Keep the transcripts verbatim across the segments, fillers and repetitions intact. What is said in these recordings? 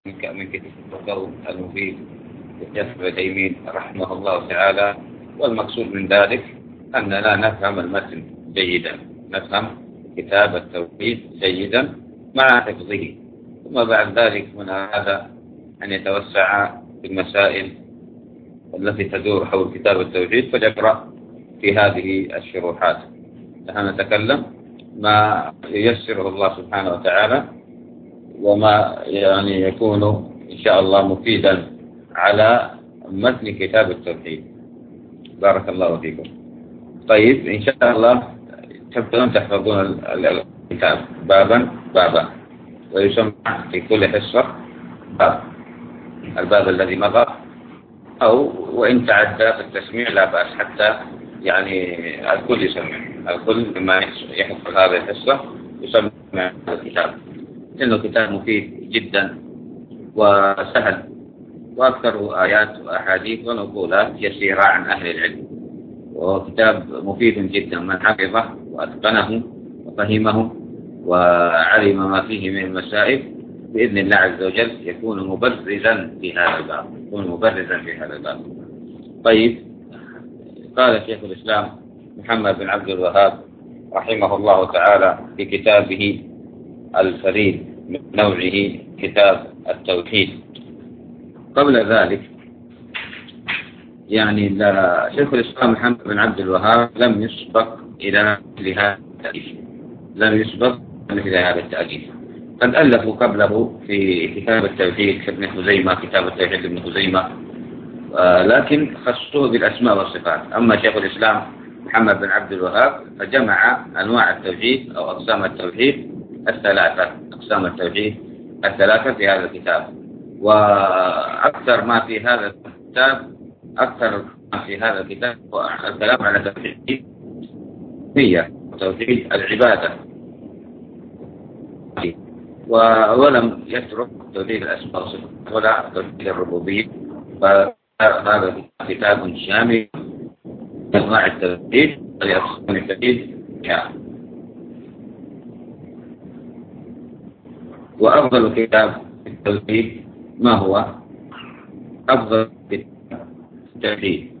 من كتاب المفيد للشيخ ابن عثيمين رحمه الله تعالى. والمقصود من ذلك أننا نفهم المتن جيدا، نفهم كتاب التوحيد جيدا مع حفظه، ثم بعد ذلك من هذا أن يتوسع في المسائل التي تدور حول كتاب التوحيد فيقرأ في هذه الشروحات. نحن نتكلم ما ييسره الله سبحانه وتعالى وما يعني يكون إن شاء الله مفيدا على متن كتاب التوحيد. بارك الله فيكم. طيب إن شاء الله تبدون تحفظون الكتاب بابا بابا، ويسمى في كل حصة باب، الباب الذي مضى أو وإن تعدى في التسميع لا بأس، حتى يعني الكل يسمع، الكل مما يحفظ هذه الحصة يسمع الكتاب، لأنه كتاب مفيد جدا وسهل، وأكثر آيات وأحاديث ونقولات يسيرة عن أهل العلم، وهو كتاب مفيد جدا. من حفظه وأتقنه وفهمه وعلم ما فيه من المسائل بإذن الله عز وجل يكون مبرزا في هذا الباب، يكون مبرزا في هذا الباب. طيب، قال شيخ الإسلام محمد بن عبد الوهاب رحمه الله تعالى في كتابه الفريد من نوعه كتاب التوحيد. قبل ذلك يعني شيخ الإسلام محمد بن عبد الوهاب لم يسبق إلى مثل هذا التأليف، لم يسبق مثل هذا التأليف. قد ألفوا قبله في كتاب التوحيد كابن خزيمة، كتاب التوحيد ابن خزيمة، آه لكن خصوه بالأسماء والصفات. أما شيخ الإسلام محمد بن عبد الوهاب فجمع أنواع التوحيد أو أقسام التوحيد الثلاثة، أقسام التوحيد الثلاثة في هذا الكتاب. وأكثر ما في هذا الكتاب أكثر ما في هذا الكتاب الكلام على توحيد هي توحيد العبادة، ولم يترك توحيد الأسماء والصفات ولا توحيد الربوبية. فهذا كتاب شامل أنواع التوحيد ولأقسام التوحيد. وأفضل كتاب التوحيد ما هو؟ أفضل كتاب التوحيد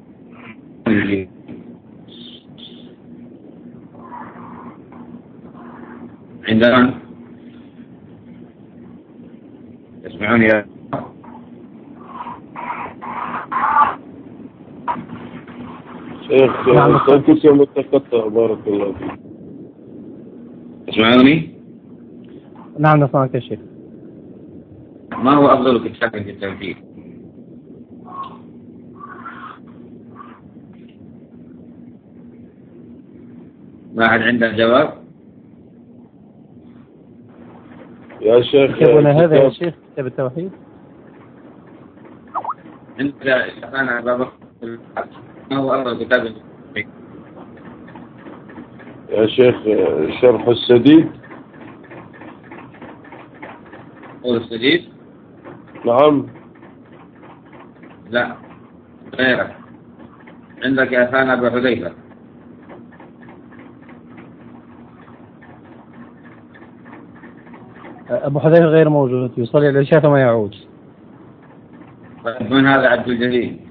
عندنا تسمعوني يا شيخ؟ صوتك متقطع. بارك الله فيك. تسمعوني؟ نعم نسمعك يا شيخ. ما هو أفضل كتاب في التوحيد؟ ما أحد عنده جواب؟ يا شيخ كتابنا هذا يا شيخ كتاب التوحيد. أنت أنا بابا ما هو أفضل كتاب في التوحيد؟ يا شيخ شرح السديد. قول السديد؟ نعم. لا غيره. عندك يا ثاني أبو حذيفة. أبو حذيفة غير موجود، يصلي العشاء ثم يعود. من هذا عبد الجليل؟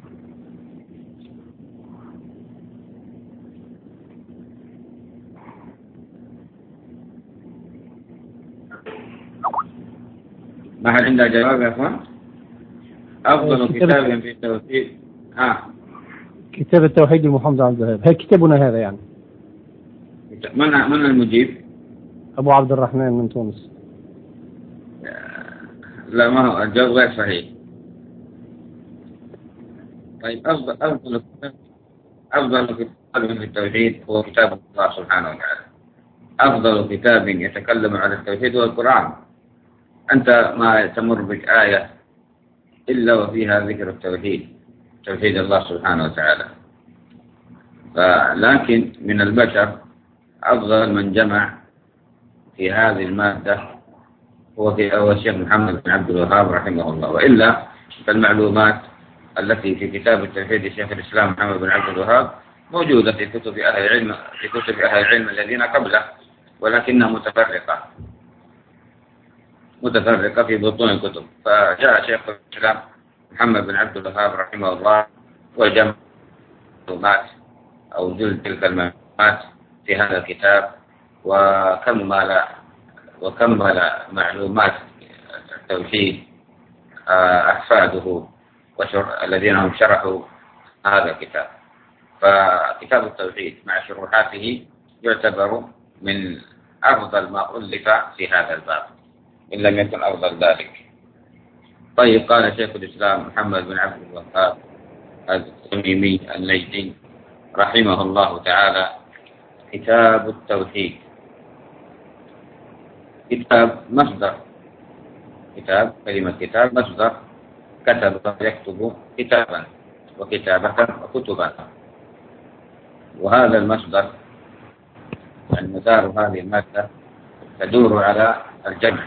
ما حد عنده جواب يا أخوان؟ أفضل كتاب في التوحيد ها كتاب التوحيد لمحمد عبد الوهاب. هل كتابنا هذا يعني؟ من من المجيب؟ أبو عبد الرحمن من تونس. لا، ما هو الجواب غير صحيح. طيب، أفضل أفضل أفضل كتاب في التوحيد هو كتاب الله سبحانه وتعالى. أفضل كتاب يتكلم عن التوحيد هو القرآن. أنت ما تمر بك آية إلا وفيها ذكر التوحيد، توحيد الله سبحانه وتعالى. لكن من البشر أفضل من جمع في هذه المادة هو هو الشيخ محمد بن عبد الوهاب رحمه الله. وإلا فالمعلومات التي في كتاب التوحيد لشيخ الإسلام محمد بن عبد الوهاب موجودة في كتب أهل العلم في كتب أهل العلم الذين قبله، ولكنها متفرقة. متفرقة في بطون الكتب. فجاء شيخ الإسلام محمد بن عبد الوهاب رحمه الله وجمع معلومات أو جل تلك المعلومات في هذا الكتاب، وكمل وكمل معلومات التوحيد أحفاده الذين هم شرحوا هذا الكتاب. فكتاب التوحيد مع شروحاته يعتبر من أفضل ما ألف في هذا الباب إن لم يكن أفضل ذلك. طيب، قال شيخ الإسلام محمد بن عبد الوهاب التميمي النجدي رحمه الله تعالى: كتاب التوحيد. كتاب مصدر، كتاب كلمة كتاب مصدر، كتب يكتب كتابا، وكتابة وكتبا، وهذا المصدر المدار هذه المادة تدور على الجمع،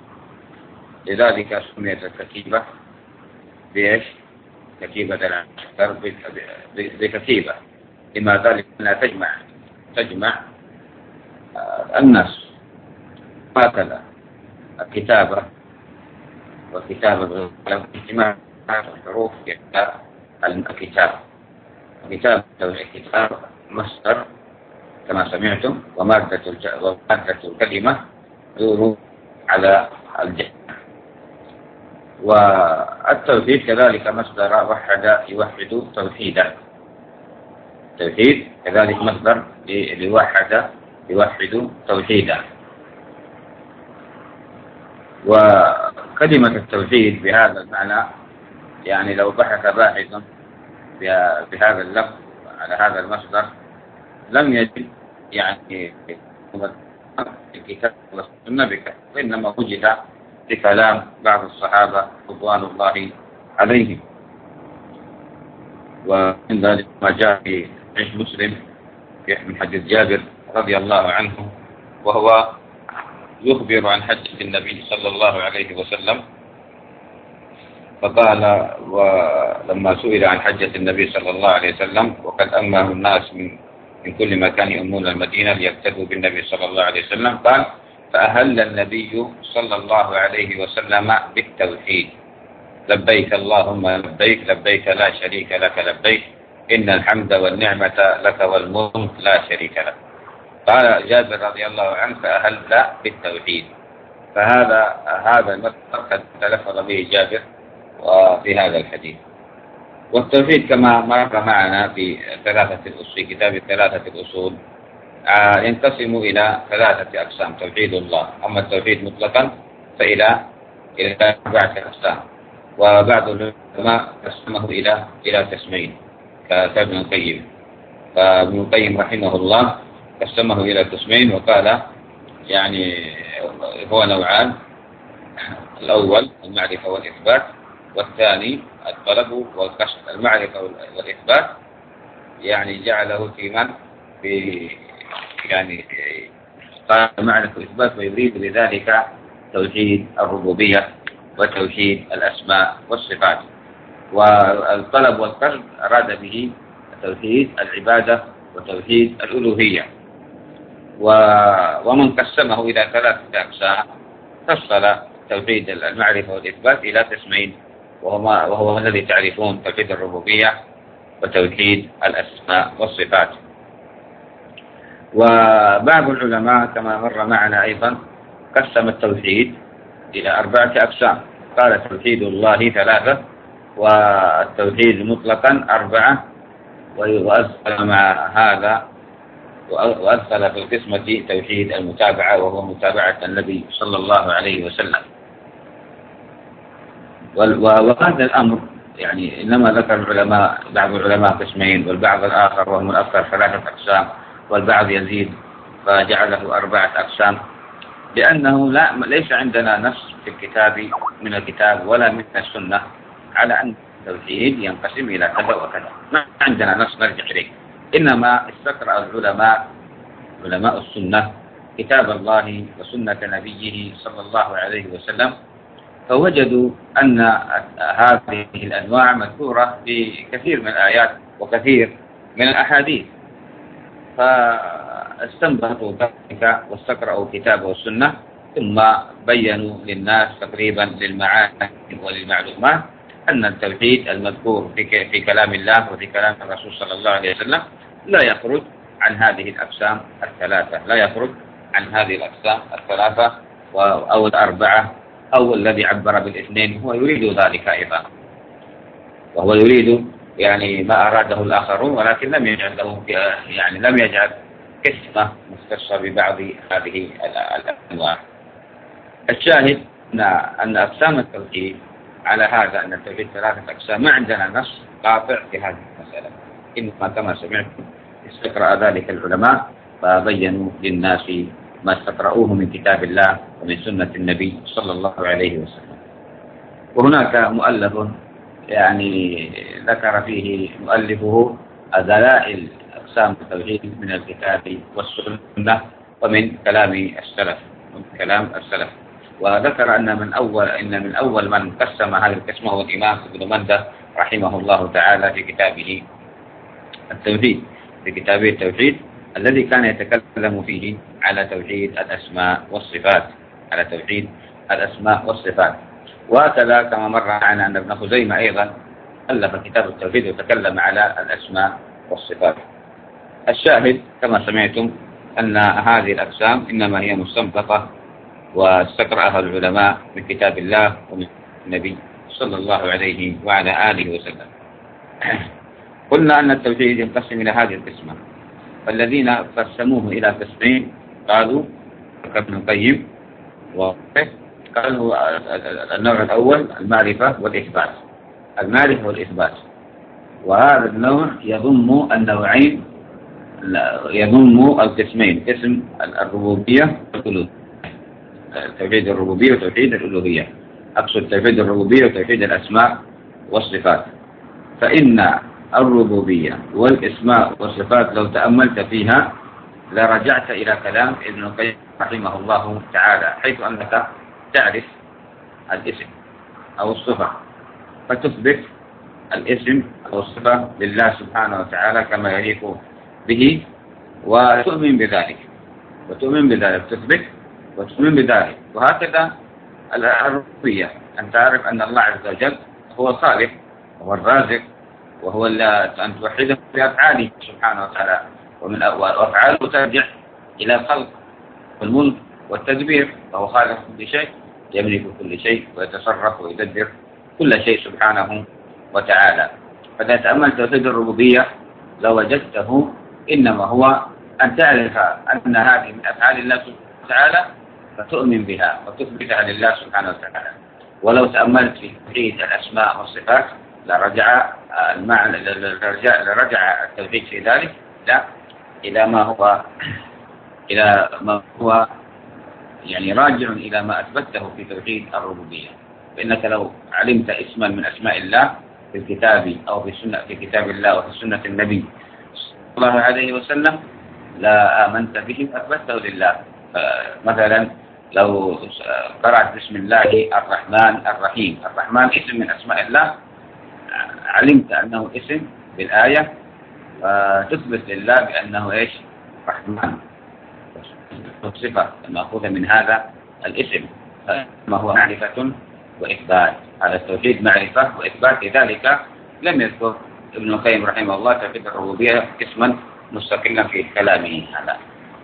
لذلك سميت الكتيبة بإيش؟ كتيبة العسكر بكتيبة. لما ذلك أنها تجمع تجمع الناس. هكذا الكتابة والكتابة باجتماع الحروف كتاب الكتاب. كتاب الكتاب مصدر كما سمعتم، ومادة ومادة الكلمة تدور على الجمع. والتوحيد كذلك مصدر وحد يوحد توحيدا. التوحيد كذلك مصدر لوحد يوحد توحيدا. وكلمة التوحيد بهذا المعنى، يعني لو بحث باحث بهذا اللفظ على هذا المصدر لم يجد يعني الكتاب والسنة بك، وإنما وجد في كلام بعض الصحابة رضوان الله عليهم. ومن ذلك ما جاء في صحيح مسلم من حديث جابر رضي الله عنه، وهو يخبر عن حجة النبي صلى الله عليه وسلم، فقال: ولما سئل عن حجة النبي صلى الله عليه وسلم وقد أمه الناس من من كل مكان يؤمون المدينة ليقتدوا بالنبي صلى الله عليه وسلم، قال: فأهل النبي صلى الله عليه وسلم بالتوحيد: لبيك اللهم لبيك، لبيك لا شريك لك لبيك، إن الحمد والنعمة لك والملك لا شريك لك. قال جابر رضي الله عنه: فأهل بالتوحيد. فهذا هذا المذكر قد تلفظ به جابر وفي هذا الحديث. والتوحيد كما مر معنا في ثلاثة في كتاب ثلاثة الأصول ينقسم إلى ثلاثة أقسام: توحيد الله. أما التوحيد مطلقا فإلى إلى أربعة أقسام، وبعض العلماء قسمه إلى إلى قسمين كابن القيم. فابن القيم رحمه الله قسمه إلى قسمين وقال يعني هو نوعان: الأول المعرفة والإثبات، والثاني الطلب والقصد. المعرفة والإثبات يعني جعله في من في يعني قال المعرفة والإثبات، ويريد بذلك توحيد الربوبية وتوحيد الأسماء والصفات. والطلب والقصد أراد به توحيد العبادة وتوحيد الألوهية. ومن قسمه إلى ثلاثة أقسام فصل توحيد المعرفة والإثبات إلى قسمين، وهما وهو الذي تعرفون: توحيد الربوبية وتوحيد الأسماء والصفات. وبعض العلماء كما مر معنا أيضا قسم التوحيد إلى أربعة أقسام. قال: توحيد الله ثلاثة، والتوحيد مطلقا أربعة، وأدخل مع هذا وأدخل في القسمة توحيد المتابعة، وهو متابعة النبي صلى الله عليه وسلم. وهذا الأمر يعني إنما ذكر العلماء بعض العلماء قسمين، والبعض الآخر وهم الأكثر ثلاثة أقسام، والبعض يزيد فجعله أربعة أقسام، لأنه لا ليس عندنا نص في الكتاب من الكتاب ولا من السنة على أن التوحيد ينقسم إلى كذا وكذا. ما عندنا نص نرجع إليه، إنما استقرأ العلماء علماء السنة كتاب الله وسنة نبيه صلى الله عليه وسلم، فوجدوا أن هذه الأنواع مذكورة في كثير من الآيات وكثير من الأحاديث، فاستنبطوا ذلك واستقرأوا كتابه والسنة ثم بينوا للناس تقريبا للمعاني وللمعلومات أن التوحيد المذكور في في كلام الله وفي كلام الرسول صلى الله عليه وسلم لا يخرج عن هذه الأقسام الثلاثة، لا يخرج عن هذه الأقسام الثلاثة أو الأربعة أو الذي عبر بالاثنين، هو يريد ذلك أيضا، وهو يريد يعني ما أراده الآخرون، ولكن لم يجعل له يعني لم يجعل قسمة مختصة ببعض هذه الأنواع. الشاهد أن أقسام التوحيد على هذا أن التوحيد ثلاثة أقسام، ما عندنا نص قاطع في هذه المسألة، إنما كما سمعت استقرأ ذلك العلماء فبينوا للناس ما استقرأوه من كتاب الله ومن سنة النبي صلى الله عليه وسلم. وهناك مؤلف يعني ذكر فيه مؤلفه دلائل أقسام التوحيد من الكتاب والسنة ومن كلام السلف ومن كلام السلف وذكر أن من أول إن من أول من قسم هذه القسمة هو الإمام ابن مندة رحمه الله تعالى في كتابه التوحيد، في كتابه التوحيد الذي كان يتكلم فيه على توحيد الأسماء والصفات، على توحيد الأسماء والصفات. وهكذا كما مر معنا أن ابن خزيمة أيضا ألف كتاب التوحيد وتكلم على الأسماء والصفات. الشاهد كما سمعتم أن هذه الأقسام إنما هي مستنبطة واستقرأها العلماء من كتاب الله ومن النبي صلى الله عليه وعلى آله وسلم. قلنا أن التوحيد ينقسم إلى هذه القسمة، فالذين قسموه إلى قسمين قالوا ابن القيم قالوا النوع الأول المعرفة والإثبات، المعرفة والإثبات، وهذا النوع يضم النوعين، يضم القسمين، قسم الربوبية والألوهية، توحيد الربوبية وتوحيد الألوهية، أقصد توحيد الربوبية وتوحيد الأسماء والصفات. فإن الربوبية والأسماء والصفات لو تأملت فيها لرجعت إلى كلام ابن القيم رحمه الله تعالى، حيث أنك تعرف الاسم أو الصفة فتثبت الاسم أو الصفة لله سبحانه وتعالى كما يليق به وتؤمن بذلك، وتؤمن بذلك تثبت وتؤمن بذلك. وهكذا الربوبية، أن تعرف أن الله عز وجل هو الخالق وهو الرازق وهو أن توحده بأفعاله سبحانه وتعالى، ومن أفعاله ترجع إلى الخلق والملك والتدبير، فهو خالق كل شيء، يملك كل شيء ويتصرف ويدبر كل شيء سبحانه وتعالى. فإذا تأملت توحيد الربوبية لو وجدته إنما هو أن تعرف أن هذه من أفعال الله سبحانه وتعالى فتؤمن بها وتثبتها لله سبحانه وتعالى. ولو تأملت في توحيد الأسماء والصفات لرجع المعنى لرجع التوحيد في ذلك لا إلى ما هو إلى ما هو يعني راجع إلى ما أثبته في توحيد الربوبية. فإنك لو علمت اسما من أسماء الله في الكتاب أو في سنة في كتاب الله وفي سنة النبي صلى الله عليه وسلم لا آمنت به أثبته لله. مثلا لو قرأت بسم الله الرحمن الرحيم، الرحمن اسم من أسماء الله، علمت أنه اسم بالآية فتثبت لله بأنه إيش؟ رحمن، صفة مأخوذة من هذا الاسم، ما هو معرفة وإثبات. هذا التوحيد معرفة وإثبات، لذلك لم يذكر ابن القيم رحمه الله توحيد الربوبية اسما مستقلا في كلامه هذا.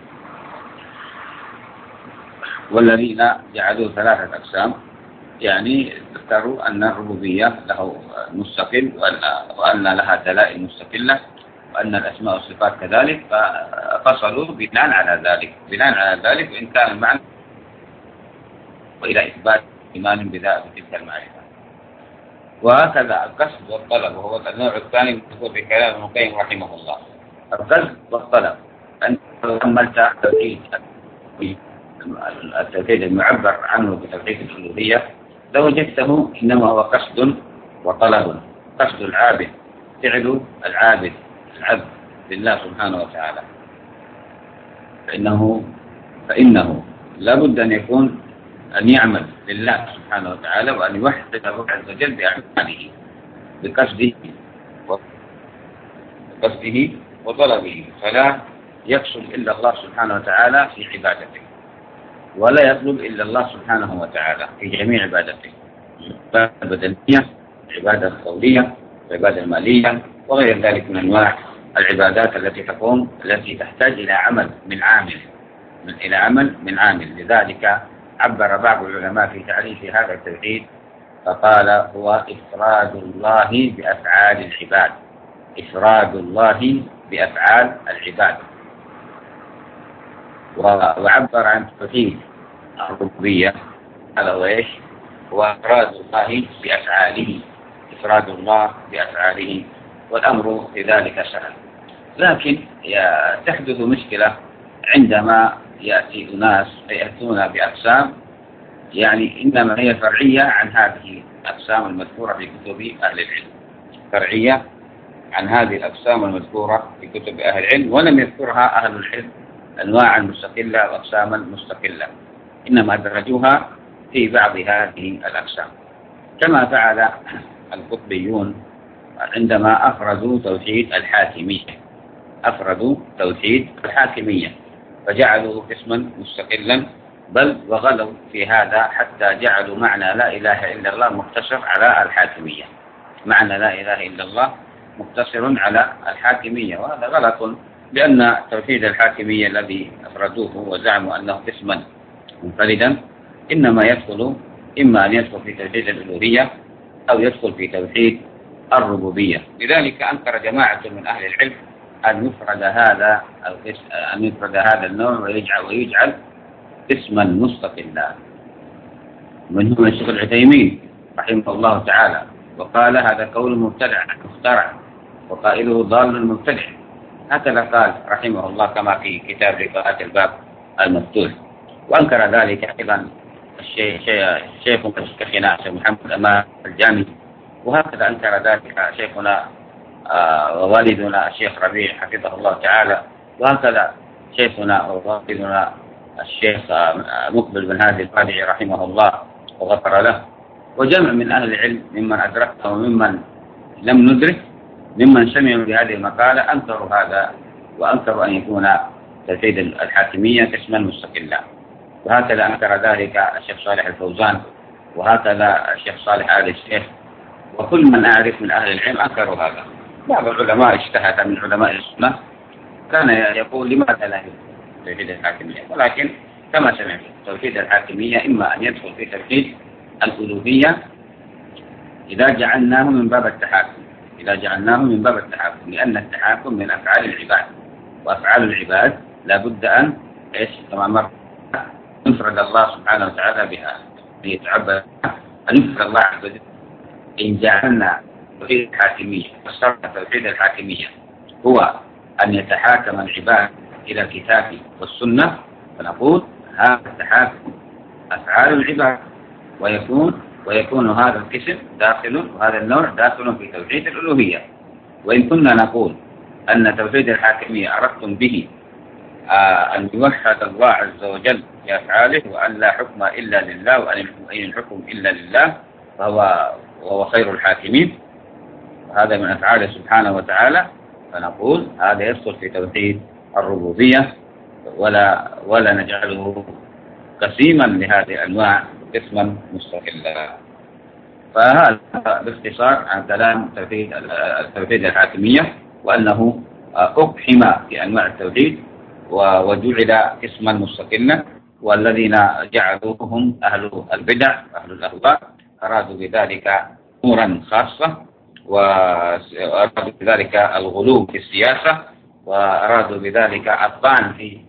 والذين جعلوا ثلاثة أقسام يعني ذكروا أن الربوبية له مستقل وأن لها دلائل مستقلة وأن الأسماء والصفات كذلك، ففصلوا بناء على ذلك بناء على ذلك وإن كان المعنى وإلى إثبات إيمان بذلك تلك المعرفة. وهكذا القصد والطلب وهو النوع الثاني المذكور في كلام ابن القيم رحمه الله. القصد والطلب أن تأملت التوحيد التوحيد المعبر عنه بتوحيد الألوهية لوجدته إنما هو قصد وطلب. قصد العابد، فعل العابد العبد لله سبحانه وتعالى، فإنه فإنه لا بد أن يكون أن يعمل لله سبحانه وتعالى وأن يوحد الله عز وجل بأعماله بقصده بقصده وطلبه، فلا يقصد إلا الله سبحانه وتعالى في عبادته. ولا يطلب إلا الله سبحانه وتعالى في جميع عبادته، العبادة البدنية، العبادة القولية، العبادة المالية، وغير ذلك من أنواع العبادات التي تقوم التي تحتاج إلى عمل من عامل من إلى عمل من عامل. لذلك عبر بعض العلماء في تعريف هذا التوحيد فقال هو إفراد الله بأفعال العباد، إفراد الله بأفعال العباد. وعبر عن توحيد الربوبية هذا هو إيش؟ هو إفراد الله بأفعاله، إفراد الله بأفعاله، والأمر في ذلك سهل. لكن تحدث مشكلة عندما يأتي أناس يأتون بأقسام يعني إنما هي فرعية عن هذه الأقسام المذكورة في كتب أهل العلم، فرعية عن هذه الأقسام المذكورة في كتب أهل العلم، ولم يذكرها أهل العلم أنواعا مستقلة وأقساما مستقلة، إنما درجوها في بعض هذه الأقسام، كما فعل القطبيون عندما أفردوا توحيد الحاكمية، أفردوا توحيد الحاكمية فجعلوا قسما مستقلا، بل وغلوا في هذا حتى جعلوا معنى لا إله إلا الله مقتصر على الحاكمية، معنى لا إله إلا الله مقتصر على الحاكمية، وهذا غلط، لأن توحيد الحاكمية الذي أفردوه وزعموا أنه قسما منفردا إنما يدخل إما أن يدخل في توحيد الألوهية أو يدخل في توحيد الربوبية. لذلك أنكر جماعة من أهل العلم أن يفرد هذا أن يفرد هذا النوع ويجعل ويجعل اسما مستقلا. منهم الشيخ العثيمين رحمه الله تعالى وقال هذا قول مبتدع مخترع وقائله ضال مبتدع، هكذا قال رحمه الله كما في كتاب لقاءات الباب المفتوح. وأنكر ذلك أيضا الشيخ شيخنا الشيخ محمد أمام الجامي، وهكذا أنكر ذلك شيخنا ووالدنا الشيخ ربيع حفظه الله تعالى، وهكذا شيخنا ووالدنا الشيخ مقبل بن هادي القادعي رحمه الله وغفر له، وجمع من أهل العلم ممن أدركته وممن لم ندرك ممن سمعوا بهذه المقالة أنكروا هذا، وأنكروا أن يكون توحيد الحاكمية قسما مستقلا. وهكذا أنكر ذلك الشيخ صالح الفوزان، وهكذا الشيخ صالح آل الشيخ، وكل من أعرف من أهل العلم أنكروا هذا. بعض العلماء اجتهد من علماء السنة كان يقول لماذا لا يدخل توحيد الحاكمية، ولكن كما سمعت توحيد الحاكمية إما أن يدخل في توحيد الألوهية إذا جعلناه من باب التحاكم، إذا جعلناه من باب التحاكم، لأن التحاكم من أفعال العباد، وأفعال العباد لا بد أن إيش كما مر يفرد الله سبحانه وتعالى بها، ليتعبد أن يفرد الله عز وجل. إن جعلنا توحيد الحاكمية فسرنا توحيد الحاكمية هو أن يتحاكم العباد إلى الكتاب والسنة، فنقول هذا التحاكم أفعال العباد، ويكون ويكون هذا القسم داخل وهذا النوع داخل في توحيد الألوهية. وإن كنا نقول أن توحيد الحاكمية أردتم به آه أن يوحد الله عز وجل في أفعاله، وأن لا حكم إلا لله، وأن الحكم إلا لله، فهو وهو خير الحاكمين، هذا من أفعاله سبحانه وتعالى، فنقول هذا يدخل في توحيد الربوبية، ولا ولا نجعله قسيما لهذه الأنواع قسما مستقلا. فهذا باختصار عن كلام توحيد التوحيد الحاكمية، وأنه أقحم في أنواع التوحيد وجعل قسما مستقلا، والذين جعلوهم أهل البدع أهل الأهواء أرادوا بذلك أمورا خاصة، وأرادوا بذلك الغلو في السياسة، وأرادوا بذلك الطعن في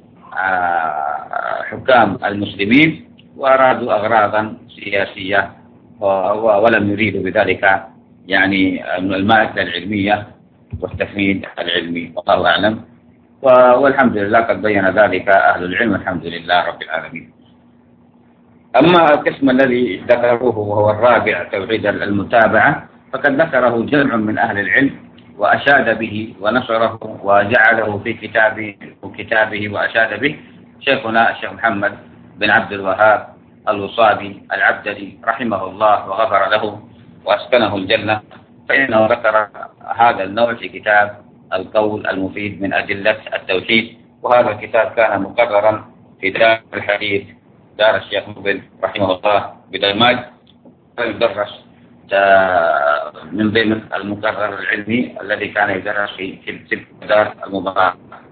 حكام المسلمين، وأرادوا أغراضا سياسية، ولم يريدوا بذلك يعني المادة العلمية والتفنيد العلمي، والله أعلم. والحمد لله قد بين ذلك أهل العلم، الحمد لله رب العالمين. أما القسم الذي ذكروه وهو الرابع توحيد المتابعة، فقد ذكره جمع من أهل العلم وأشاد به ونشره وجعله في كتابه وكتابه وأشاد به شيخنا الشيخ محمد بن عبد الوهاب الوصابي العبدلي رحمه الله وغفر له وأسكنه الجنة، فإنه ذكر هذا النوع في كتاب القول المفيد من أدلة التوحيد، وهذا الكتاب كان مقررا في دار الحديث دار الشيخ مقبل رحمه الله بدمشق، يدرس من ضمن المقرر العلمي الذي كان يدرس في تلك الدار المباركة.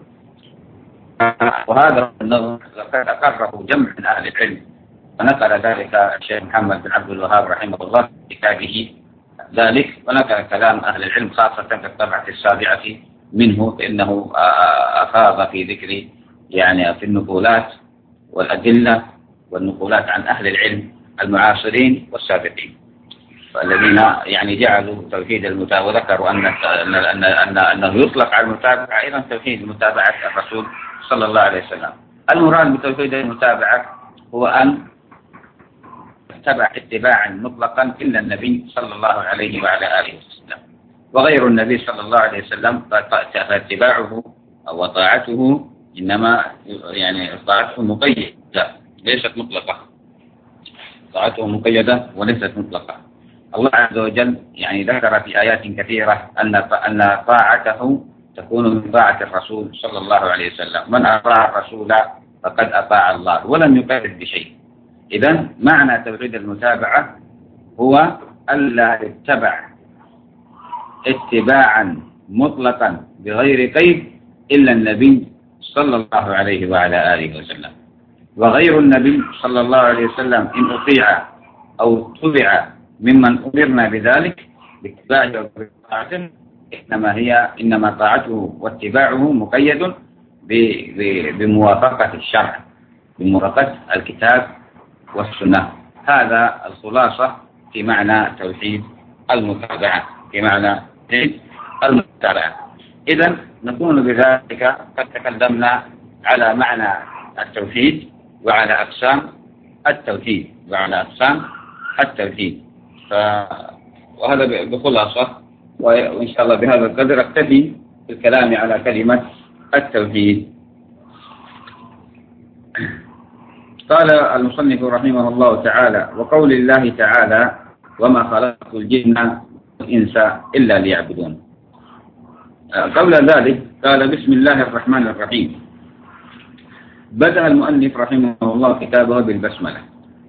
وهذا النظر لقد أقره جمع من أهل العلم، ونقل ذلك الشيخ محمد بن عبد الوهاب رحمه الله في كتابه ذلك، ونقل كلام أهل العلم خاصة في الطبعة السابعة منه، فإنه أفاض في ذكر يعني في النقولات والأدلة والنقولات عن أهل العلم المعاصرين والسابقين، الذين يعني جعلوا توحيد المتابعة، وذكروا أن أن أن أن أنه يطلق على المتابعة أيضا توحيد متابعة الرسول صلى الله عليه وسلم. المراد بتوحيد المتابعة هو أن تتبع اتباعا مطلقا إلا النبي صلى الله عليه وعلى آله وسلم، وغير النبي صلى الله عليه وسلم فاتباعه أو طاعته إنما يعني طاعته مقيدة ليست مطلقة، طاعته مقيدة وليست مطلقة. الله عز وجل يعني ذكر في آيات كثيرة أن أن طاعته تكون من طاعة الرسول صلى الله عليه وسلم، من أطاع الرسول فقد أطاع الله، ولم يقيد بشيء. إذن معنى توحيد المتابعة هو ألا يتبع اتباعا مطلقا بغير قيد إلا النبي صلى الله عليه وعلى آله وسلم، وغير النبي صلى الله عليه وسلم إن أطيع أو تبع ممن أمرنا بذلك باتباعه وطاعته إنما هي إنما طاعته واتباعه مقيد بموافقة الشرع، بموافقة الكتاب والسنة. هذا الخلاصة في معنى توحيد المتابعة، في معنى توحيد المتابعة. إذن نكون بذلك قد تكلمنا على معنى التوحيد وعلى أقسام التوحيد وعلى أقسام التوحيد ف... وهذا بخلاصة، وإن شاء الله بهذا القدر أكتفي بالكلام على كلمة التوحيد. قال المصنف رحمه الله تعالى: وقول الله تعالى: وما خلقت الجن والإنس إلا ليعبدون. قبل ذلك قال: بسم الله الرحمن الرحيم. بدأ المؤلف رحمه الله كتابه بالبسملة،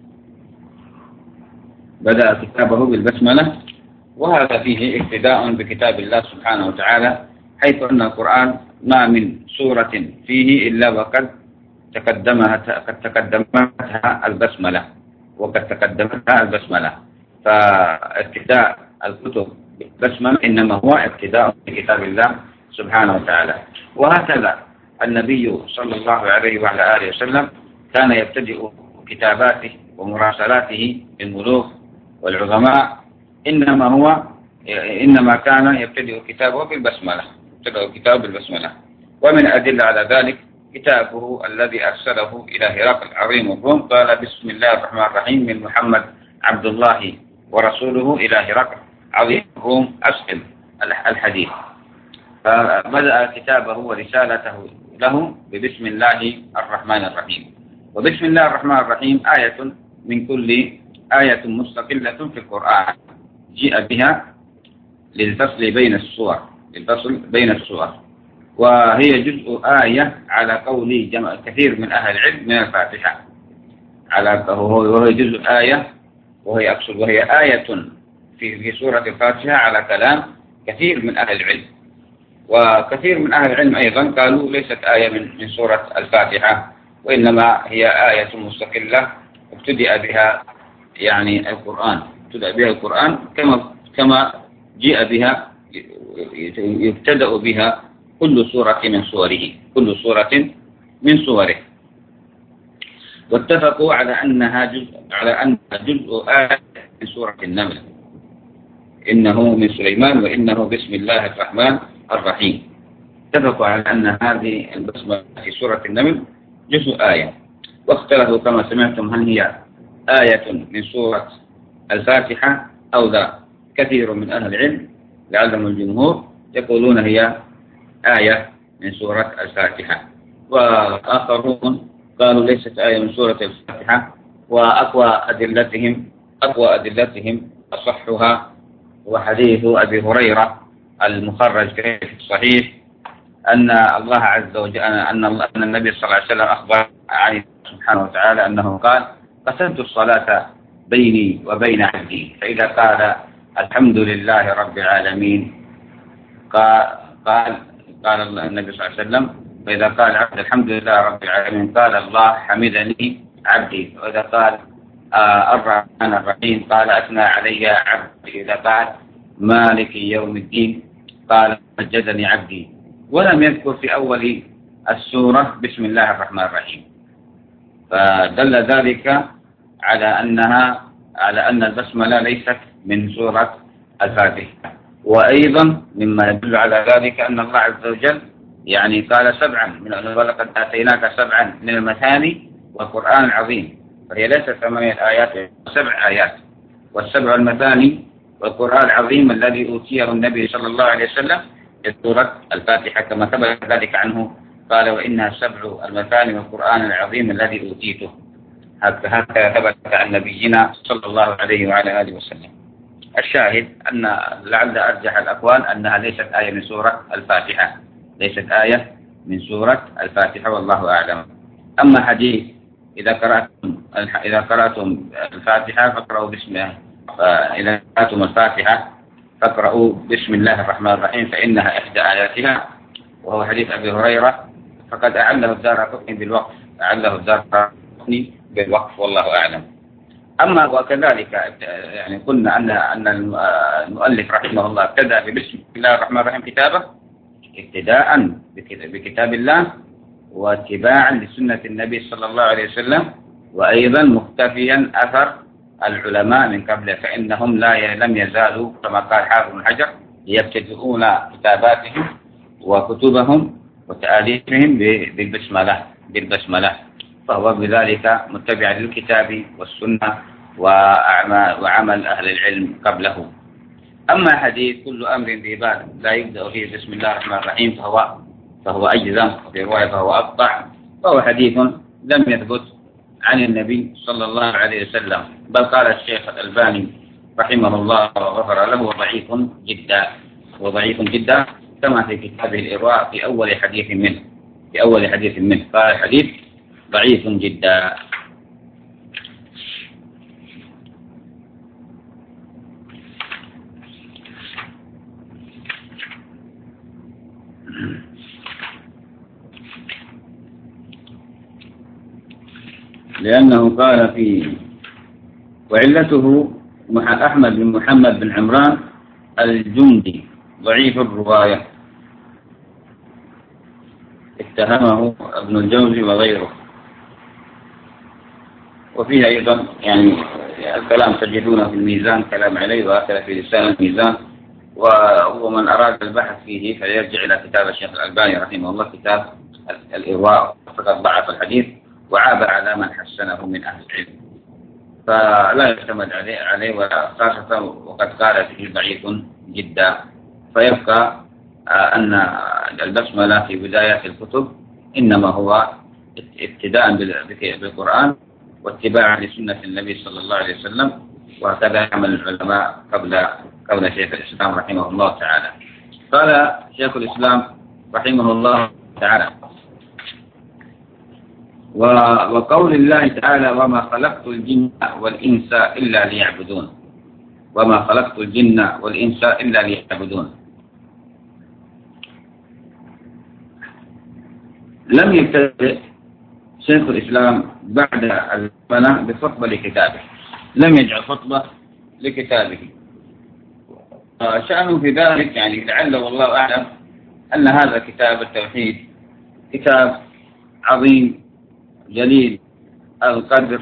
بدأ كتابه بالبسملة، وهذا فيه اقتداء بكتاب الله سبحانه وتعالى، حيث أن القرآن ما من سورة فيه إلا وقد تقدمها قد تقدمتها البسملة وقد تقدمتها البسملة فابتداء الكتب بالبسملة إنما هو ابتداء بكتاب الله سبحانه وتعالى. وهكذا النبي صلى الله عليه وعلى آله وسلم كان يبتدئ كتاباته ومراسلاته بالملوك والعظماء، إنما هو إنما كان يبتدئ كتابه بالبسملة، يبتدئ كتابه بالبسملة. ومن أدلة على ذلك كتابه الذي أرسله إلى هرقل عظيم الروم، قال: بسم الله الرحمن الرحيم، من محمد عبد الله ورسوله إلى هرقل عظيم الروم أسلم الحديث. فبدأ كتابه ورسالته له ببسم الله الرحمن الرحيم. وبسم الله الرحمن الرحيم آية من كل آية مستقلة في القرآن جاء بها للفصل بين السور، للفصل بين السور، وهي جزء آية على قول جمع كثير من أهل العلم من الفاتحة، على وهي جزء آية وهي أقصد وهي آية في في سورة الفاتحة على كلام كثير من أهل العلم. وكثير من أهل العلم أيضا قالوا ليست آية من من سورة الفاتحة، وإنما هي آية مستقلة ابتدأ بها يعني القرآن، ابتدأ بها القرآن كما كما جاء بها يبتدأ بها كل سورة من سوره، كل سورة من سوره. واتفقوا على أنها جزء على أن جزء آية من سورة النمل، إنه من سليمان وإنه بسم الله الرحمن الرحيم. اتفقوا على أن هذه البسمة في سورة النمل جزء آية، واختلفوا كما سمعتم هل هي آية من سورة الفاتحة أو لا. كثير من أهل العلم لعلهم الجمهور يقولون هي آية من سورة الفاتحة، وآخرون قالوا ليست آية من سورة الفاتحة. وأقوى أدلتهم أقوى أدلتهم أصحها وحديث أبي هريرة المخرج في الصحيح أن الله عز وجل أن أن النبي صلى الله عليه وسلم أخبر عن سبحانه وتعالى أنه قال: قسمت الصلاة بيني وبين عبدي، فإذا قال الحمد لله رب العالمين قال قال, قال النبي صلى الله عليه وسلم: فإذا قال عبد الحمد لله رب العالمين قال الله حمدني عبدي. وإذا قال آه الرحمن الرحيم قال أثنى علي عبدي. إذا قال مالك يوم الدين قال مجدني عبدي. ولم يذكر في أول السورة بسم الله الرحمن الرحيم، فدل ذلك على أنها على أن البسملة ليست من سورة الفاتحة. وأيضا مما يدل على ذلك أن الله عز وجل يعني قال سبعا من ولقد آتيناك سبعا من المثاني والقرآن العظيم، فهي ليست ثمانية آيات، سبع آيات. والسبع المثاني والقرآن العظيم الذي أوتيه النبي صلى الله عليه وسلم في سورة الفاتحة، كما ثبت ذلك عنه قال: وإنها سبع المثاني والقرآن العظيم الذي أوتيته. هكذا ثبت عن نبينا صلى الله عليه وعلى آله وسلم. الشاهد أن لعل أرجح الأقوال أنها ليست آية من سورة الفاتحة، ليست آية من سورة الفاتحة، والله أعلم. أما حديث إذا قرأتم إذا قرأتم الفاتحة فاقرأوا بسم الله، إذا قرأتم الفاتحة فاقرأوا بسم الله الرحمن الرحيم فإنها إحدى آياتها، وهو حديث أبي هريرة، فقد أعله الدارقطني بالوقف، أعله الدارقطني بالوقف، والله أعلم. أما وكذلك يعني قلنا أن أن المؤلف رحمه الله ابتدأ ببسم الله الرحمن الرحيم كتابه ابتداء بكتاب الله واتباعا لسنة النبي صلى الله عليه وسلم، وأيضا مختفيا أثر العلماء من قبله، فإنهم لا لم يزالوا كما قال حافظ بن حجر يبتدئون كتاباتهم وكتبهم وتأليفهم بالبسملة بالبسملة فهو بذلك متبع للكتاب والسنة وعمل أهل العلم قبله. أما حديث كل أمر ذي بال لا يبدأ فيه بسم الله الرحمن الرحيم فهو فهو أجزم، وفي رواية فهو أقطع، فهو حديث لم يثبت عن النبي صلى الله عليه وسلم، بل قال الشيخ الألباني رحمه الله وغفر له وضعيف جدا وضعيف جدا كما في كتابه الإرواء في أول حديث منه في أول حديث منه قال الحديث ضعيف جدا. لأنه قال في وعلته أحمد بن محمد بن عمران الجندي ضعيف الرواية، اتهمه ابن الجوزي وغيره. وفيه أيضا يعني الكلام تجدونه في الميزان كلام عليه، وآخر في لسان الميزان، ومن أراد البحث فيه فيرجع إلى كتاب الشيخ الألباني رحمه الله كتاب الإرواء، فقد ضعف الحديث وعاب على من حسنه من أهل العلم، فلا يعتمد عليه عليه ولا خاصة وقد قال فيه ضعيف جدا. فيبقى أن البسملة في بداية الكتب إنما هو ابتداء بالقرآن واتباعا لسنة النبي صلى الله عليه وسلم، وهكذا يعمل العلماء قبل قبل شيخ الإسلام رحمه الله تعالى. قال شيخ الإسلام رحمه الله تعالى: وقول الله تعالى: وما خلقت الجن والإنس إلا ليعبدون وما خلقت الجن والإنس إلا ليعبدون. لم يبتدئ شيخ الإسلام بعد البناء بخطبة لكتابه، لم يجعل خطبة لكتابه. شأنه في ذلك يعني لعل والله أعلم أن هذا كتاب التوحيد كتاب عظيم جليل القدر،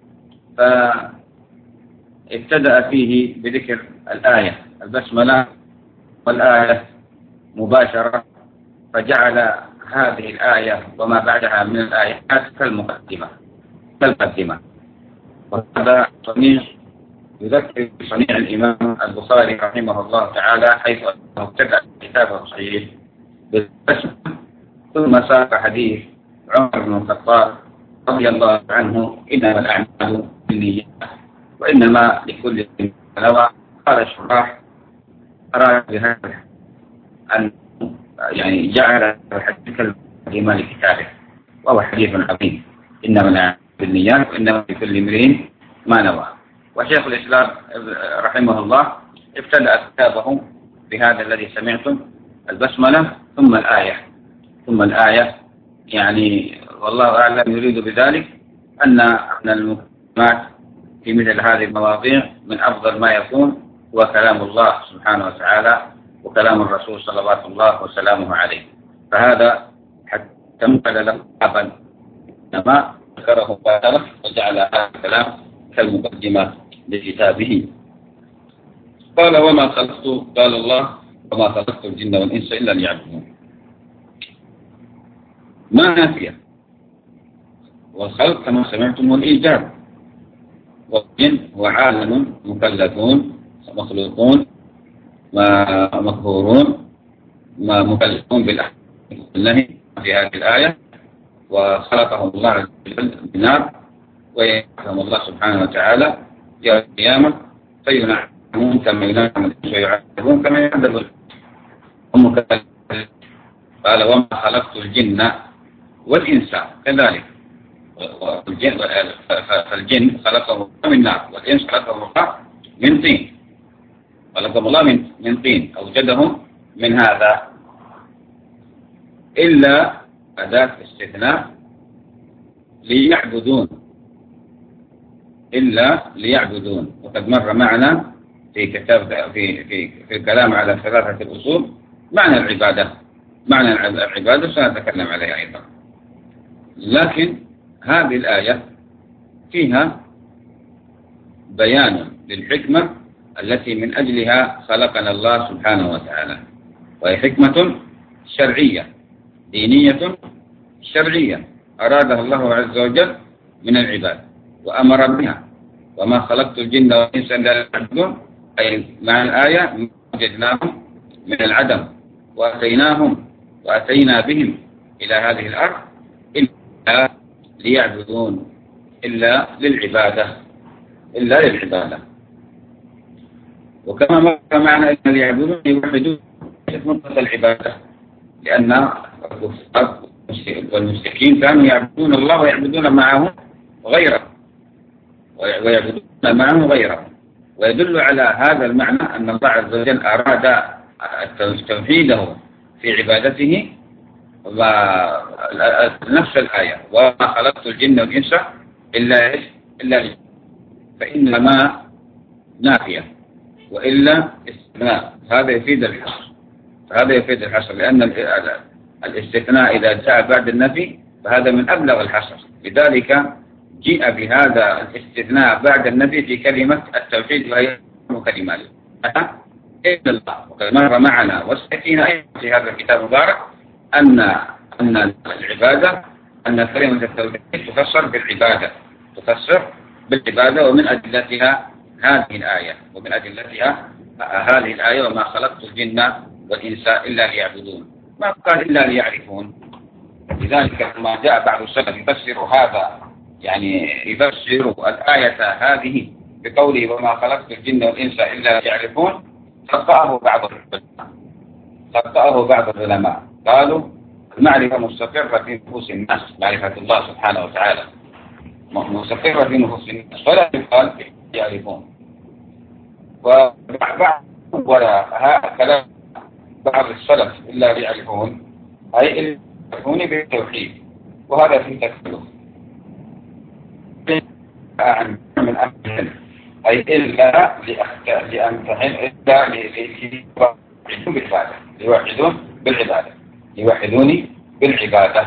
فابتدأ فيه بذكر الآية البسملة والآية مباشرة، فجعل هذه الآية وما بعدها من الآيات كالمقدمة كالمقدمة وهذا صنيع يذكر بصنيع الإمام البخاري رحمه الله تعالى، حيث أنه ابتدأ كتابه الصحيح بالبسملة ثم ساق حديث عمر بن الخطاب رضي الله عنه: إنما الأعمال بالنيات وإنما لكل امرئ ما نوى. قال الشراح: أراد بهذا أن يعني جعل الحديث كالمقدمة لكتابه، وهو حديث عظيم إنما الأعمال بالنيات وإنما لكل امرئ ما نوى. وشيخ الإسلام رحمه الله ابتدأ كتابه بهذا الذي سمعتم، البسملة ثم الآية ثم الآية يعني والله أعلم يريد بذلك أن من المكالمات في مثل هذه المواضيع من أفضل ما يكون هو كلام الله سبحانه وتعالى وكلام الرسول صلوات الله وسلامه عليه. فهذا حتى تمثل له بابا ما ذكره بارك وجعل هذا الكلام كالمقدمة لكتابه. قال وما خلقت قال الله وما خلقت الجن والإنس إلا ليعبدون. ما نافية، والخلق كما سمعتم والإيجاب، والجن هو عالم مكلفون مخلوقون مقهورون مكلفون بالنهي في هذه الآية، وخلقهم الله عز وجل بالنار ويعلم الله سبحانه وتعالى يوم القيامة فينعمون كما ينعم ويعذبون كما يعذبون. قال وما خلقت الجن والإنس كذلك، فالجن خلقه من نار والإنس خلقه الله من طين، خلقهم الله من من طين أوجدهم من هذا، إلا أداة استثناء ليعبدون إلا ليعبدون. وقد مر معنا في كتاب في في في الكلام على ثلاثة الأصول معنى العبادة معنى العبادة سنتكلم عليها أيضا. لكن هذه الآية فيها بيان للحكمة التي من أجلها خلقنا الله سبحانه وتعالى، وهي حكمة شرعية دينية شرعية أرادها الله عز وجل من العباد وأمر بها. وما خلقت الجن والإنس إلا ليعبدون، أي مع الآية وجدناهم من العدم وأتيناهم وأتينا بهم إلى هذه الأرض إلا ليعبدون، إلا للعبادة إلا للعبادة. وكما مر معنا إلا ليعبدون يوحدون مطلق العبادة، لأن الكفار والمشركين كانوا يعبدون الله ويعبدون معه غيره ويعبدون معه غيره. ويدل على هذا المعنى أن الله عز وجل أراد توحيده في عبادته، ونفس الآية وما خلقت الجن والإنس إلا إلا لي، فإنما نافية وإلا استثناء، هذا يفيد الحصر هذا يفيد الحصر لأن الاستثناء إذا جاء بعد النفي فهذا من أبلغ الحصر. لذلك جاء بهذا الاستثناء بعد النفي في كلمة التوحيد وهي كلمة إلا الله. وقد مر معنا وسيأتينا في هذا الكتاب المبارك أن أن العبادة أن كلمة التوحيد تفسر بالعبادة تفسر بالعبادة ومن أدلتها هذه الآية ومن أدلتها هذه الآية وما خلقت الجن والإنس إلا ليعبدون، ما قال إلا ليعرفون. لذلك لما جاء بعض السلف يفسر هذا يعني يفسر الآية هذه بقوله وما خلقت الجن والإنس إلا ليعرفون، خطأه بعض العلماء خطأه بعض العلماء قالوا المعرفة مستقرة في نفوس الناس، معرفة الله سبحانه وتعالى مستقرة في نفوس الناس فلا يقال يعرفون. وبعض ولا هذا كلام بعض السلف إلا ليعرفون أي إلا يعرفون بالتوحيد، وهذا في تكلف عن من أمر العلم أي إلا لأمتحن إلا ليوحدون بالعبادة ليوحدون بالعبادة ليوحدوني بالعبادة.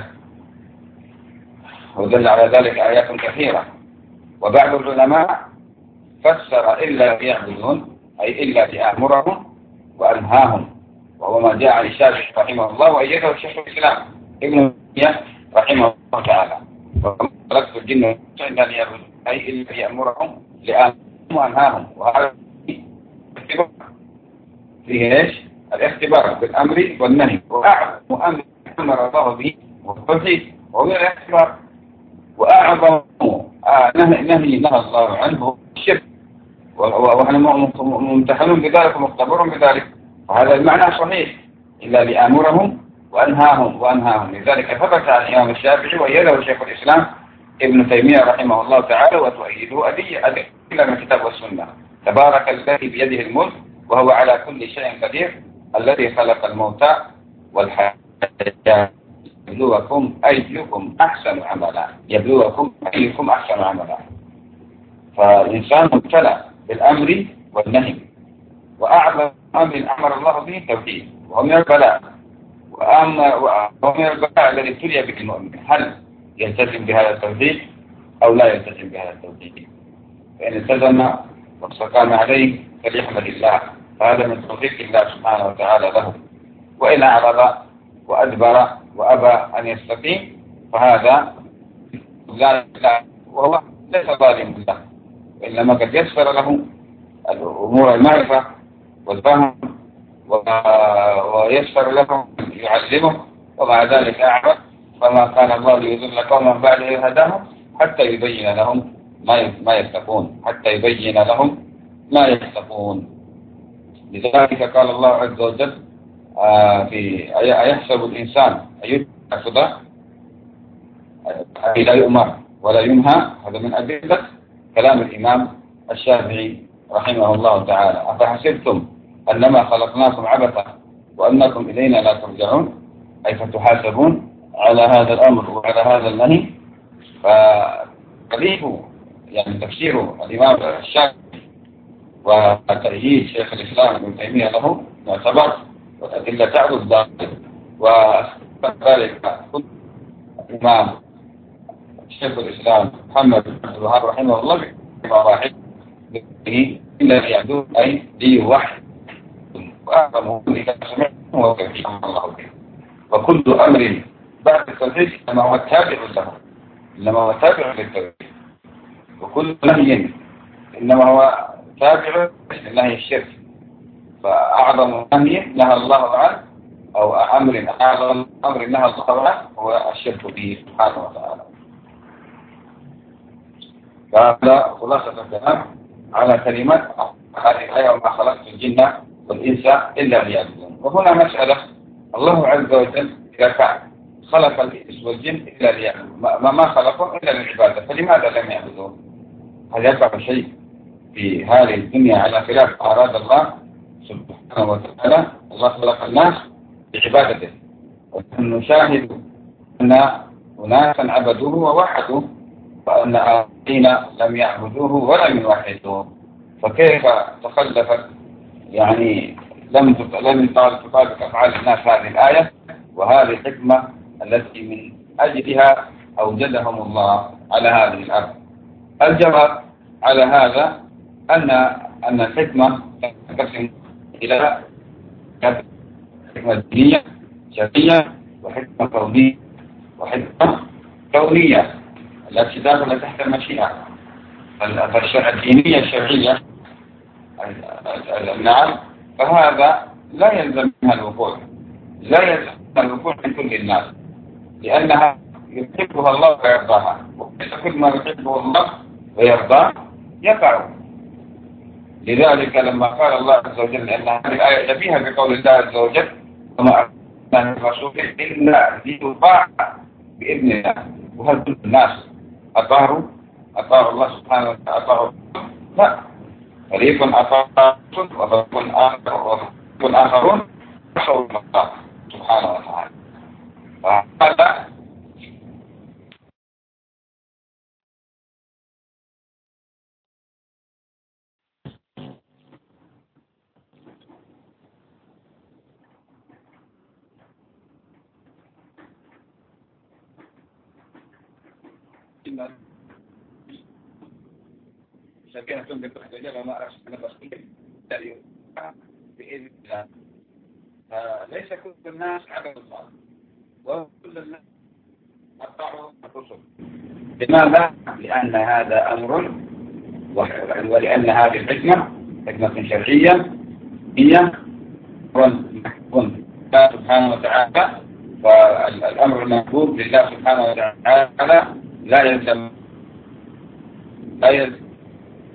ودل على ذلك آيات كثيرة. وبعض العلماء فسر إلا ليعبدون أي إلا لأمرهم وأنهاهم، وهو ما جاء عن الشافعي رحمه الله وأيده الشيخ الإسلام ابن تيمية رحمه الله تعالى. وخلقت الجن والإنس إلا ليعبدون أي إلا ليأمرهم لأمرهم وأنهاهم، وهذا فيه إيش؟ الاختبار بالأمر والنهي، وأعظم أمر أمر الله به والتوحيد وهو الاختبار، وأعظم نهي نهي نهى الله عنه الشرك، ونحن ممتحنون بذلك ومختبرون بذلك، وهذا المعنى صحيح إلا لآمرهم وأنهاهم وأنهاهم. لذلك ثبت عن الإمام الشافعي وأيده شيخ الإسلام ابن تيمية رحمه الله تعالى وتؤيده أدلة أدلة من الكتاب والسنة. تبارك الذي بيده الملك وهو على كل شيء قدير الذي خلق الموت والحياة يبلوكم أيكم أحسن عملا يبلوكم أيكم أحسن عملا. فالإنسان مبتلى بالأمر والنهي، وأعظم أمر أمر الله به التوحيد وهو من البلاء، وهو من البلاء الذي ابتلي به المؤمن، هل يلتزم بهذا التوحيد أو لا يلتزم بهذا التوحيد؟ فإن التزم واستقام عليه فليحمد الله، فهذا من توفيق الله سبحانه وتعالى له. وإن أعرض وأدبر وأبى أن يستقيم فهذا لا لا وهو ليس ظالم له، وإنما قد يسر له الأمور المعرفة والفهم ويسر له يعلمه، ومع ذلك أعرض، فما كان الله ليضل قوما بعد إذ هداهم حتى يبين لهم ما ما يتقون حتى يبين لهم ما يتقون. لذلك قال الله عز وجل آه في أيحسب الإنسان أن يترك سدى لا يؤمر ولا ينهى. هذا من أدلة كلام الإمام الشافعي رحمه الله تعالى. أفحسبتم أنما خلقناكم عبثا وأنكم إلينا لا ترجعون، أي فتحاسبون على هذا الأمر وعلى هذا النهي. فقريب يعني تفسير الإمام الشافعي وتأييد شيخ الإسلام ابن تيمية له يعتبر، والأدلة تعرض ذلك. وكذلك الإمام شيخ الإسلام محمد بن عبد الوهاب رحمه الله بمراحل به إلا يعدون أي دي وحي وأعظم إذا سمعت هو توحيد الله به. وكل أمر بعد التوحيد إنما هو تابع له، إنما هو تابع للتوحيد. وكل نهي إنما هو تابع لنهي الشرك. فأعظم نهي نهى الله عنه أو أمر أعظم أمر نهى الله عنه هو الشرك به سبحانه وتعالى. فهذا خلاصة الكلام على كلمة هذه الآية: وما خلقت الجن والإنس إلا ليعبدون. وهنا مسألة: الله عز وجل إذا كان خلق الإنس والجن إلا ليعبدون، ما ما خلقهم إلا للعبادة، فلماذا لم يعبدون؟ هل يقع شيء في هذه الدنيا على خلاف ما أراد الله سبحانه وتعالى؟ الله خلق الناس بعبادته، ونحن نشاهد أن أناسا عبدوه ووحدوه، وأن آخرين لم يعبدوه ولم يوحدوه. فكيف تخلفت يعني لم لم تطابق أفعال الناس هذه الآية وهذه الحكمة التي من أجلها أوجدهم الله على هذه الأرض؟ الجواب على هذا أن أن الحكمة تنقسم إلى حكمة دينية شرعية وحكمة كونية وحكمة كونية التي داخلة تحت المشيئة. فالشرع الدينية الشرعية نعم، فهذا لا يلزم منها الوقوع، لا يلزم منها الوقوع من كل الناس، لأنها يحبها الله ويرضاها، وليس كل ما يحبه الله ويرضاه يقع. لذلك لما قال الله عز وجل أن هذه الآية شبيهة بقول الله عز وجل: وما أرسلنا من رسول إلا ليطاع بإذن الله. وهل كل الناس أطاعوا أطاعوا الله سبحانه وتعالى؟ أطاعوا؟ لا، فريق أطاعوا وفريق آخرون عصوا الله سبحانه وتعالى. فهذا سكينة بتحتاج ما أرسلنا بسيط بإذن الله. ليس كل الناس عبد الله وكل الناس أطاعوا الرسل. لماذا؟ لأن هذا أمر، ولأن هذه الحكمة حكمة شرعية هي أمر سبحانه وتعالى. فالأمر المحبوب لله سبحانه وتعالى لا يلزم لا يلزم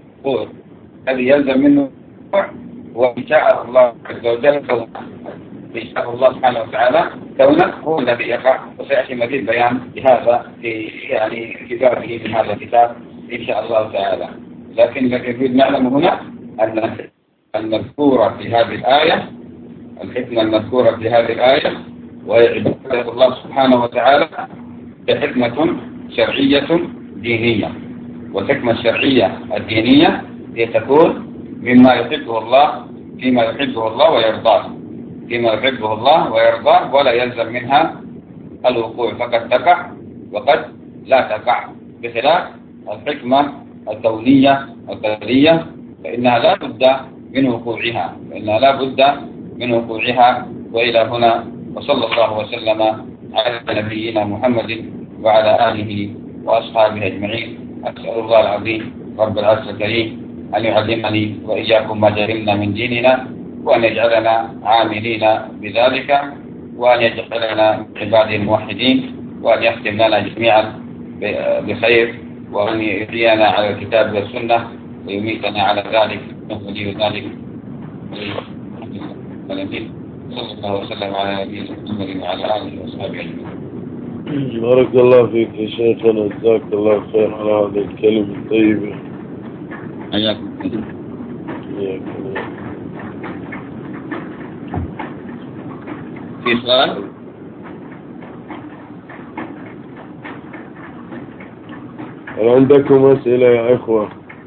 الذي يلزم منه وإن شاء الله عز وجل إن شاء الله سبحانه وتعالى كونه هو الذي يقع، وسيأتي مزيد بيان بهذا في يعني في بابه من هذا الكتاب إن شاء الله تعالى. لكن الذي نريد نعلم هنا أن المذكورة في هذه الآية، الحكمة المذكورة في هذه الآية ويعبد الله سبحانه وتعالى بحكمة شرعية دينية، والحكمة الشرعية الدينية هي تكون مما يحبه الله فيما يحبه الله ويرضاه فيما يحبه الله ويرضاه، ولا يلزم منها الوقوع، فقد تقع وقد لا تقع، بخلاف الحكمة الكونية القدرية فإنها لا بد من وقوعها فإنها لا بد من وقوعها. وإلى هنا، وصلى الله وسلم على نبينا محمد وعلى آله وأصحابه أجمعين. أسأل الله العظيم رب العرش الكريم أن يعلمني وإياكم ما جهلنا من ديننا، وأن يجعلنا عاملين بذلك، وأن يجعلنا من عباده الموحدين، وأن يختم لنا جميعا بخير، وأن يحيينا على الكتاب والسنة ويميتنا على ذلك، ولي ذلك. صلى الله وسلم على نبينا محمد وعلى آله وصحبه أجمعين. بارك الله فيك يا شيخنا، جزاك الله خير على هذه الكلمة الطيبة. حياكم. في سؤال؟ هل عندكم أسئلة يا إخوة؟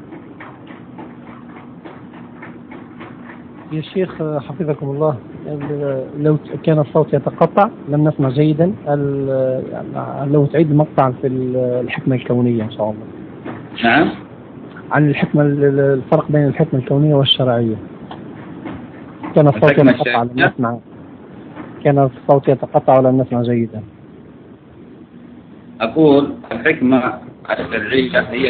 يا شيخ حفظكم الله، لو كان الصوت يتقطع لم نسمع جيدا، لو تعيد المقطع في الحكمة الكونية إن شاء الله. نعم. عن الحكمة، الفرق بين الحكمة الكونية والشرعية. كان الصوت يتقطع لم نسمع كان الصوت يتقطع ولم نسمع جيدا. أقول الحكمة الشرعية هي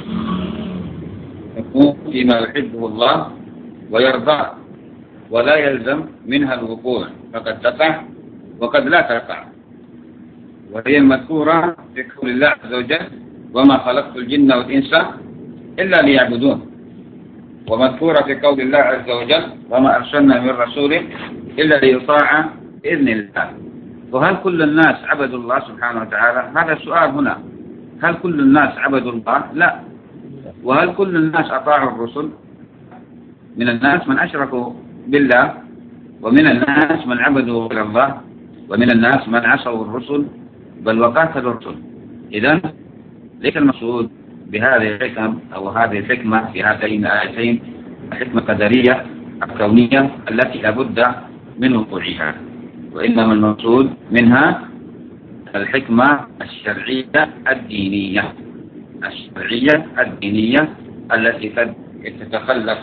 تكون فيما يحبه الله ويرضاه، ولا يلزم منها الوقوع، فقد تقع وقد لا تقع، وهي المذكورة في قول الله عز وجل: وما خلقت الجن والإنس إلا ليعبدون، ومذكورة في قول الله عز وجل: وما أرسلنا من رسول إلا ليطاع بإذن الله. وهل كل الناس عبدوا الله سبحانه وتعالى؟ هذا السؤال هنا. هل كل الناس عبدوا الله؟ لا. وهل كل الناس أطاعوا الرسل؟ من الناس من أشركوا بالله، ومن الناس من عبدوا غير الله، ومن الناس من عصوا الرسل بل وقاتلوا الرسل. إذن ليس المقصود بهذه الحكم أو هذه الحكمة في هاتين الآيتين الحكمة القدرية الكونية التي لا بد من وقوعها، وإنما المقصود منها الحكمة الشرعية الدينية الشرعية الدينية التي تتخلف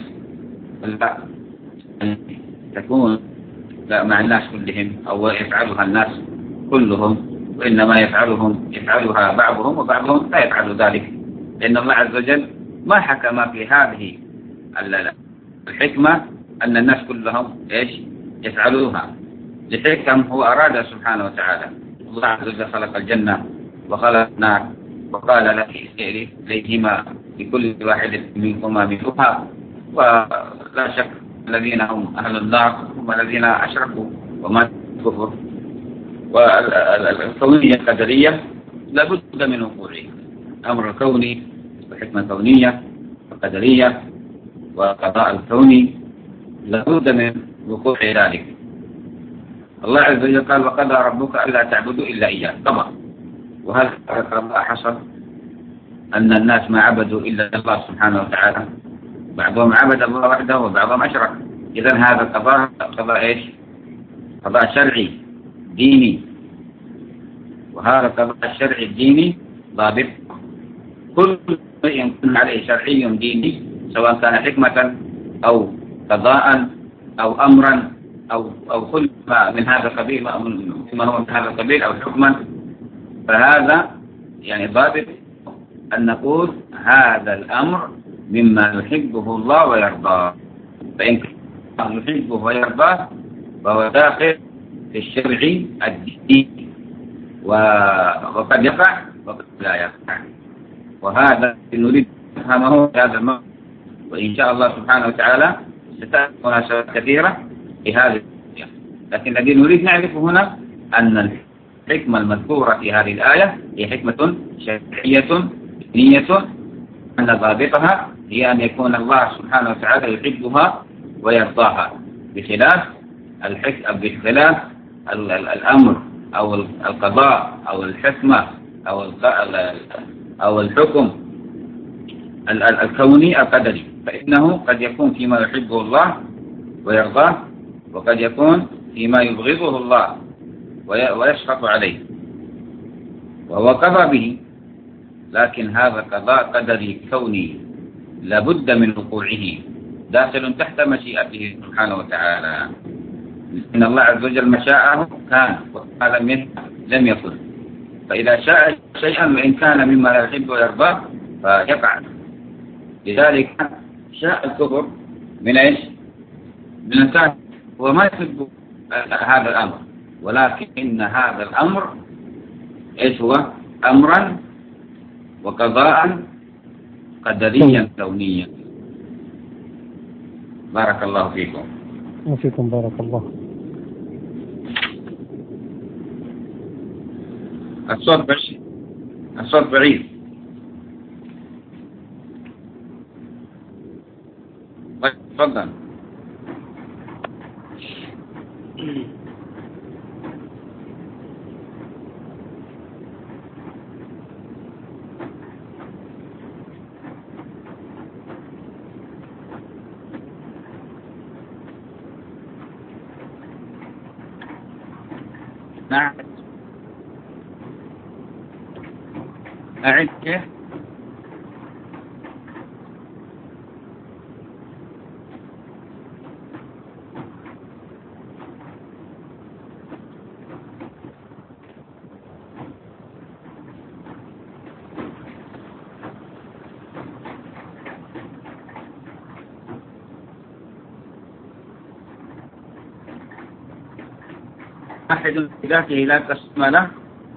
أن تكون لا مع الناس كلهم أو يفعلها الناس كلهم، وإنما يفعلهم يفعلها بعضهم وبعضهم لا يفعل ذلك، لأن الله عز وجل ما حكم في هذه الحكمة أن الناس كلهم إيش يفعلوها، لحكم هو أراد سبحانه وتعالى. الله عز وجل خلق الجنة وخلق النار، وقال لك إليهما لكل واحد منكما مثلها، ولا شك الذين هم أهل النار هم الذين أشركوا وما كفر. والكونية القدرية لابد من وقوعه، أمر الكوني وحكمة كونية وقدرية وقضاء الكوني لابد من وقوع ذلك. الله عز وجل قال: وقضى ربك ألا تعبدوا إلا إياه. طبعا، وهذا القضاء حصل أن الناس ما عبدوا إلا الله سبحانه وتعالى، بعضهم عبد الله وحده وبعضهم أشرك. إذن هذا القضاء قضاء إيش؟ قضاء شرعي ديني، وهذا القضاء الشرعي الديني ضابط كل ما يكون عليه شرعي ديني، سواء كان حكمة أو قضاء أو أمرا أو أو كل ما من هذا القبيل، ما هو من هذا القبيل أو حكما، فهذا يعني ضابط أن نقول هذا الأمر مما يحبه الله ويرضاه، فإن كان يحبه ويرضاه فهو داخل في الشرع الديني، وقد يقع وقد لا يقع. وهذا نريد نفهمه في هذا الموضوع، وإن شاء الله سبحانه وتعالى ستأتي مناسبات كثيرة في هذه. لكن الذي نريد نعرفه هنا أن الحكمة المذكورة في هذه الآية هي حكمة شرعية دينية، أن ضابطها هي أن يكون الله سبحانه وتعالى يحبها ويرضاها، بخلاف الحكم بخلاف الأمر أو القضاء أو الحكمة أو أو الحكم الكوني القدري، فإنه قد يكون فيما يحبه الله ويرضاه، وقد يكون فيما يبغضه الله ويسخط عليه وهو قضى به. لكن هذا قضاء قدري كوني لابد من وقوعه، داخل تحت مشيئته سبحانه وتعالى. إن الله عز وجل ما شاءه كان وما لم يشأ لم يكن، فإذا شاء شيئا وإن كان مما لا يحب ويرضاه فيقع. لذلك شاء الكفر من ايش؟ من الإنسان هو ما يحب هذا الأمر، ولكن هذا الأمر ايش هو؟ أمرا وقضاء قدريا كونيا. بارك الله فيكم. وفيكم بارك الله. الصوت بعيد، الصوت بعيد. تفضل. نعم. أعد كيف؟ واحد بذاته لا قسم له،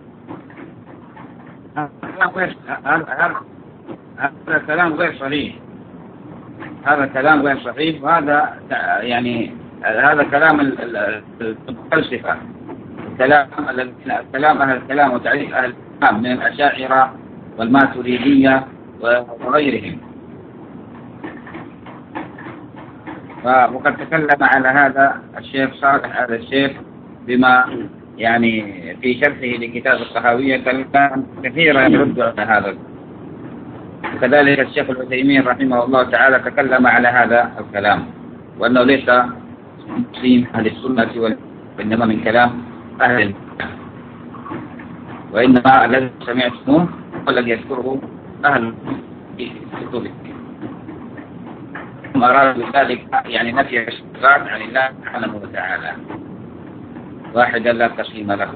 هذا كلام غير صحيح، هذا كلام غير صحيح، وهذا يعني هذا كلام الفلسفة، الكلام كلام أهل الكلام وتعريف أهل الكلام من الأشاعرة والماتريدية وغيرهم. وقد تكلم على هذا الشيخ صالح هذا الشيخ بما يعني في شرحه لكتاب الطحاوية كلام كثيرا يرد على هذا. وكذلك الشيخ العثيمين رحمه الله تعالى تكلم على هذا الكلام، وأنه ليس مسلم أهل السنة وإنما من كلام أهل الكلام، وإنما الذي سمعتموه والذي يذكره أهل كتبه. هم أرادوا ذلك يعني نفي الصفات عن الله سبحانه وتعالى واحدا لا قسيم له.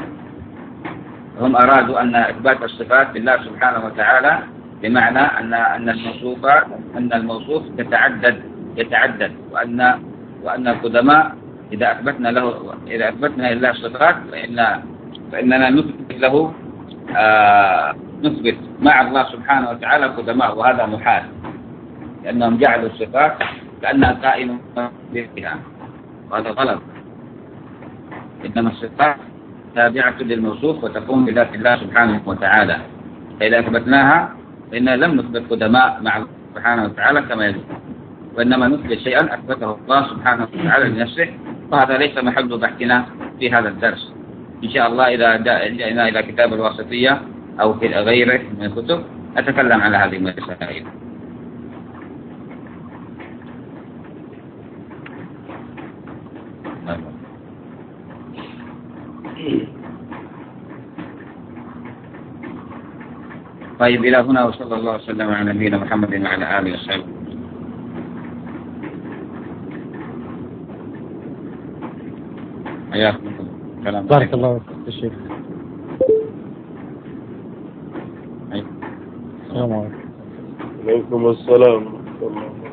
هم أرادوا أن إثبات الصفات لله سبحانه وتعالى بمعنى أن أن الموصوفات أن الموصوف يتعدد يتعدد وأن وأن القدماء إذا أثبتنا له إذا أثبتنا لله الصفات فإن فإننا نثبت له آه نثبت مع الله سبحانه وتعالى قدماء، وهذا محال لأنهم جعلوا الصفات كأنها قائمة بها، وهذا غلط. إنما الصفات تابعة للموصوف وتقوم بذات الله سبحانه وتعالى، فإذا أثبتناها فإننا لم نثبت قدماء مع الله سبحانه وتعالى كما يجب، وإنما نثبت شيئا أثبته الله سبحانه وتعالى لنفسه، وهذا ليس محل بحثنا في هذا الدرس. إن شاء الله إذا جاءنا إلى كتاب الواسطية أو في غيره من الكتب أتكلم على هذه المسائل. طيب إلى هنا، وصلى الله وسلم على نبينا محمد وعلى آله وصحبه. حياكم الله. بارك الله فيك يا شيخ. السلام عليكم. وعليكم السلام ورحمة الله.